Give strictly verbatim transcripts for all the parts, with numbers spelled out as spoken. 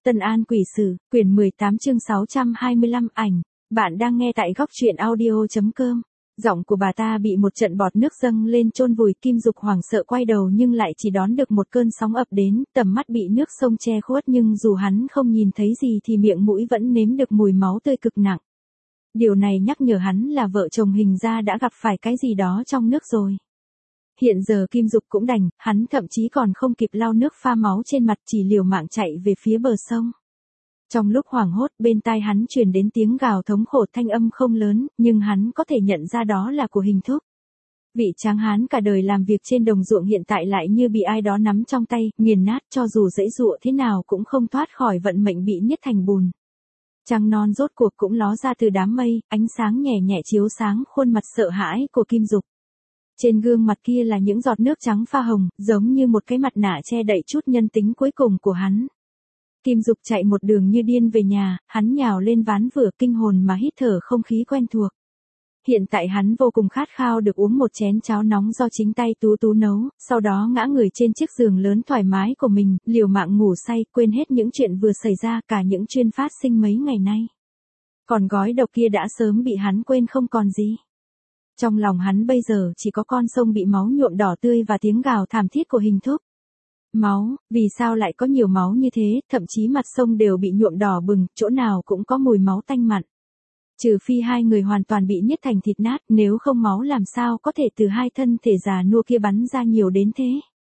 Tân An Quỷ Sử, quyển mười tám chương sáu trăm hai mươi lăm ảnh. Bạn đang nghe tại góc truyện audio chấm com. Giọng của bà ta bị một trận bọt nước dâng lên chôn vùi. Kim Dục hoảng sợ quay đầu nhưng lại chỉ đón được một cơn sóng ập đến, tầm mắt bị nước sông che khuất nhưng dù hắn không nhìn thấy gì thì miệng mũi vẫn nếm được mùi máu tươi cực nặng. Điều này nhắc nhở hắn là vợ chồng hình ra đã gặp phải cái gì đó trong nước rồi. Hiện giờ Kim Dục cũng đành, hắn thậm chí còn không kịp lau nước pha máu trên mặt chỉ liều mạng chạy về phía bờ sông. Trong lúc hoảng hốt bên tai hắn truyền đến tiếng gào thống khổ, thanh âm không lớn, nhưng hắn có thể nhận ra đó là của Hình Thúc. Vị tráng hán cả đời làm việc trên đồng ruộng hiện tại lại như bị ai đó nắm trong tay, nghiền nát, cho dù giãy giụa thế nào cũng không thoát khỏi vận mệnh bị niết thành bùn. Trăng non rốt cuộc cũng ló ra từ đám mây, ánh sáng nhẹ nhẹ chiếu sáng khuôn mặt sợ hãi của Kim Dục. Trên gương mặt kia là những giọt nước trắng pha hồng, giống như một cái mặt nạ che đậy chút nhân tính cuối cùng của hắn. Kim Dục chạy một đường như điên về nhà, hắn nhào lên ván vừa kinh hồn mà hít thở không khí quen thuộc. Hiện tại hắn vô cùng khát khao được uống một chén cháo nóng do chính tay Tú Tú nấu, sau đó ngã người trên chiếc giường lớn thoải mái của mình, liều mạng ngủ say, quên hết những chuyện vừa xảy ra, cả những chuyện phát sinh mấy ngày nay. Còn gói độc kia đã sớm bị hắn quên không còn gì. Trong lòng hắn bây giờ chỉ có con sông bị máu nhuộm đỏ tươi và tiếng gào thảm thiết của Hình Thúc. Máu, vì sao lại có nhiều máu như thế, thậm chí mặt sông đều bị nhuộm đỏ bừng, chỗ nào cũng có mùi máu tanh mặn. Trừ phi hai người hoàn toàn bị niết thành thịt nát, nếu không máu làm sao có thể từ hai thân thể già nua kia bắn ra nhiều đến thế.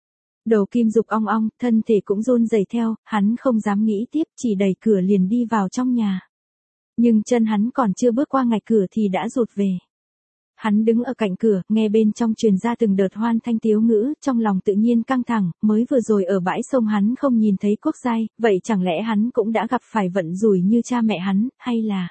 Đầu Kim Dục ong ong, thân thể cũng run rẩy theo, hắn không dám nghĩ tiếp, chỉ đẩy cửa liền đi vào trong nhà. Nhưng chân hắn còn chưa bước qua ngạch cửa thì đã rụt về. Hắn đứng ở cạnh cửa, nghe bên trong truyền ra từng đợt hoan thanh tiếu ngữ, trong lòng tự nhiên căng thẳng, mới vừa rồi ở bãi sông hắn không nhìn thấy Quốc Giai, vậy chẳng lẽ hắn cũng đã gặp phải vận rủi như cha mẹ hắn, hay là...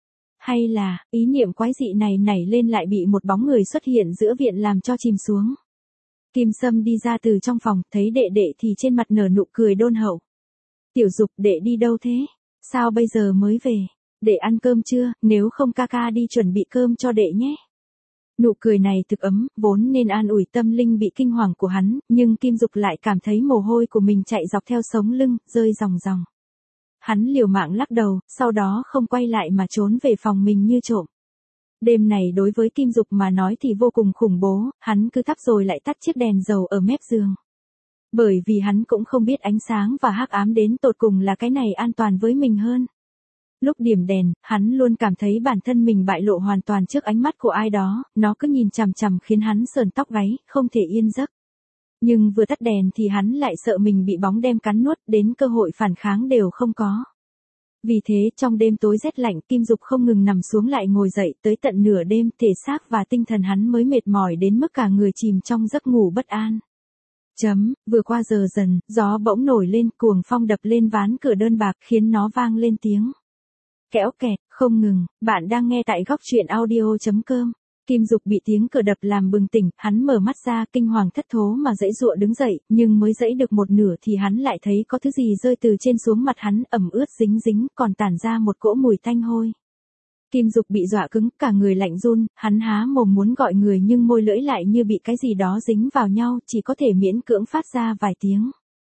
Hay là, ý niệm quái dị này nảy lên lại bị một bóng người xuất hiện giữa viện làm cho chìm xuống. Kim Sâm đi ra từ trong phòng, thấy đệ đệ thì trên mặt nở nụ cười đôn hậu. Tiểu Dục, đệ đi đâu thế? Sao bây giờ mới về? Đệ ăn cơm chưa, nếu không ca ca đi chuẩn bị cơm cho đệ nhé. Nụ cười này thực ấm, vốn nên an ủi tâm linh bị kinh hoàng của hắn, nhưng Kim Dục lại cảm thấy mồ hôi của mình chạy dọc theo sống lưng, rơi ròng ròng. Hắn liều mạng lắc đầu, sau đó không quay lại mà trốn về phòng mình như trộm. Đêm này đối với Kim Dục mà nói thì vô cùng khủng bố, hắn cứ thắp rồi lại tắt chiếc đèn dầu ở mép giường. Bởi vì hắn cũng không biết ánh sáng và hắc ám đến tột cùng là cái này an toàn với mình hơn. Lúc điểm đèn, hắn luôn cảm thấy bản thân mình bại lộ hoàn toàn trước ánh mắt của ai đó, nó cứ nhìn chằm chằm khiến hắn sờn tóc gáy, không thể yên giấc. Nhưng vừa tắt đèn thì hắn lại sợ mình bị bóng đêm cắn nuốt, đến cơ hội phản kháng đều không có. Vì thế trong đêm tối rét lạnh, Kim Dục không ngừng nằm xuống lại ngồi dậy, tới tận nửa đêm thể xác và tinh thần hắn mới mệt mỏi đến mức cả người chìm trong giấc ngủ bất an. Chấm, vừa qua giờ dần, gió bỗng nổi lên, cuồng phong đập lên ván cửa đơn bạc khiến nó vang lên tiếng kéo kẹt, không ngừng. Bạn đang nghe tại góc truyện audio chấm com. Kim Dục bị tiếng cửa đập làm bừng tỉnh, hắn mở mắt ra kinh hoàng thất thố mà giãy giụa đứng dậy, nhưng mới giãy được một nửa thì hắn lại thấy có thứ gì rơi từ trên xuống mặt hắn, ẩm ướt dính dính, còn tản ra một cỗ mùi tanh hôi. Kim Dục bị dọa cứng, cả người lạnh run, hắn há mồm muốn gọi người nhưng môi lưỡi lại như bị cái gì đó dính vào nhau, chỉ có thể miễn cưỡng phát ra vài tiếng.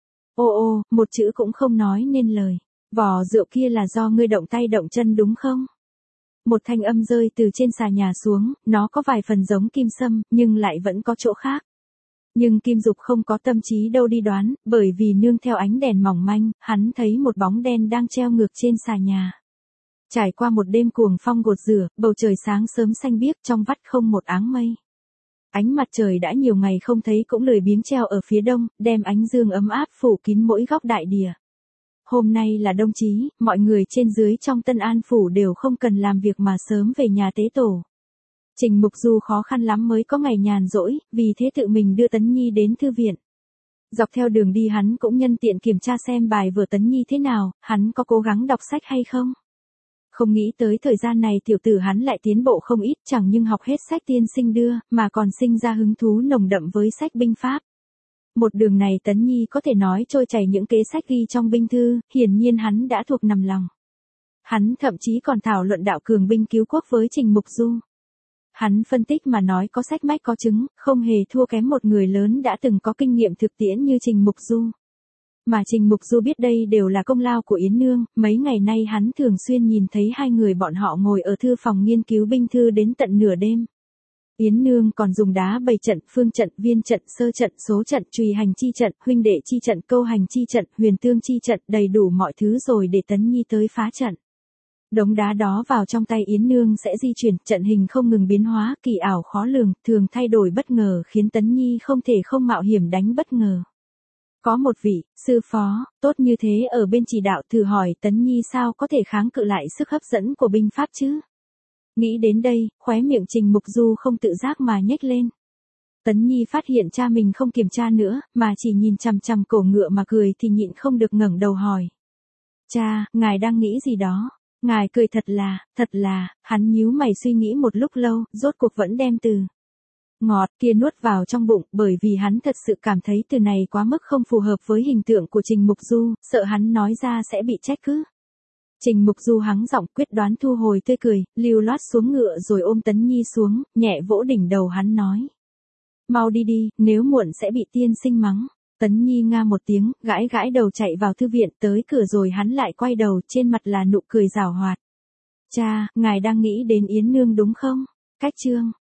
Ô ô, một chữ cũng không nói nên lời. Vò rượu kia là do ngươi động tay động chân đúng không? Một thanh âm rơi từ trên xà nhà xuống, nó có vài phần giống Kim Sâm, nhưng lại vẫn có chỗ khác. Nhưng Kim Dục không có tâm trí đâu đi đoán, bởi vì nương theo ánh đèn mỏng manh, hắn thấy một bóng đen đang treo ngược trên xà nhà. Trải qua một đêm cuồng phong gột rửa, bầu trời sáng sớm xanh biếc, trong vắt không một áng mây. Ánh mặt trời đã nhiều ngày không thấy cũng lười biếng treo ở phía đông, đem ánh dương ấm áp phủ kín mỗi góc đại địa. Hôm nay là đông chí, mọi người trên dưới trong Tân An Phủ đều không cần làm việc mà sớm về nhà tế tổ. Trình Mục Du khó khăn lắm mới có ngày nhàn rỗi, vì thế tự mình đưa Tấn Nhi đến thư viện. Dọc theo đường đi hắn cũng nhân tiện kiểm tra xem bài vở Tấn Nhi thế nào, hắn có cố gắng đọc sách hay không. Không nghĩ tới thời gian này tiểu tử hắn lại tiến bộ không ít, chẳng nhưng học hết sách tiên sinh đưa, mà còn sinh ra hứng thú nồng đậm với sách binh pháp. Một đường này Tấn Nhi có thể nói trôi chảy những kế sách ghi trong binh thư, hiển nhiên hắn đã thuộc nằm lòng. Hắn thậm chí còn thảo luận đạo cường binh cứu quốc với Trình Mục Du. Hắn phân tích mà nói có sách mách có chứng, không hề thua kém một người lớn đã từng có kinh nghiệm thực tiễn như Trình Mục Du. Mà Trình Mục Du biết đây đều là công lao của Yến Nương, mấy ngày nay hắn thường xuyên nhìn thấy hai người bọn họ ngồi ở thư phòng nghiên cứu binh thư đến tận nửa đêm. Yến Nương còn dùng đá bày trận, phương trận, viên trận, sơ trận, số trận, trùy hành chi trận, huynh đệ chi trận, câu hành chi trận, huyền tương chi trận, đầy đủ mọi thứ rồi để Tấn Nhi tới phá trận. Đống đá đó vào trong tay Yến Nương sẽ di chuyển, trận hình không ngừng biến hóa, kỳ ảo khó lường, thường thay đổi bất ngờ khiến Tấn Nhi không thể không mạo hiểm đánh bất ngờ. Có một vị, sư phó, tốt như thế ở bên chỉ đạo, thử hỏi Tấn Nhi sao có thể kháng cự lại sức hấp dẫn của binh pháp chứ? Nghĩ đến đây, khóe miệng Trình Mục Du không tự giác mà nhếch lên. Tấn Nhi phát hiện cha mình không kiểm tra nữa, mà chỉ nhìn chằm chằm cổ ngựa mà cười thì nhịn không được ngẩng đầu hỏi. Cha, ngài đang nghĩ gì đó? Ngài cười thật là, thật là, hắn nhíu mày suy nghĩ một lúc lâu, rốt cuộc vẫn đem từ ngọt kia nuốt vào trong bụng, bởi vì hắn thật sự cảm thấy từ này quá mức không phù hợp với hình tượng của Trình Mục Du, sợ hắn nói ra sẽ bị trách cứ. Trình Mục Du hắng giọng quyết đoán thu hồi tươi cười, lưu loát xuống ngựa rồi ôm Tấn Nhi xuống, nhẹ vỗ đỉnh đầu hắn nói. Mau đi đi, nếu muộn sẽ bị tiên sinh mắng. Tấn Nhi nga một tiếng, gãi gãi đầu chạy vào thư viện, tới cửa rồi hắn lại quay đầu, trên mặt là nụ cười giảo hoạt. Cha, ngài đang nghĩ đến Yến Nương đúng không? Cách chương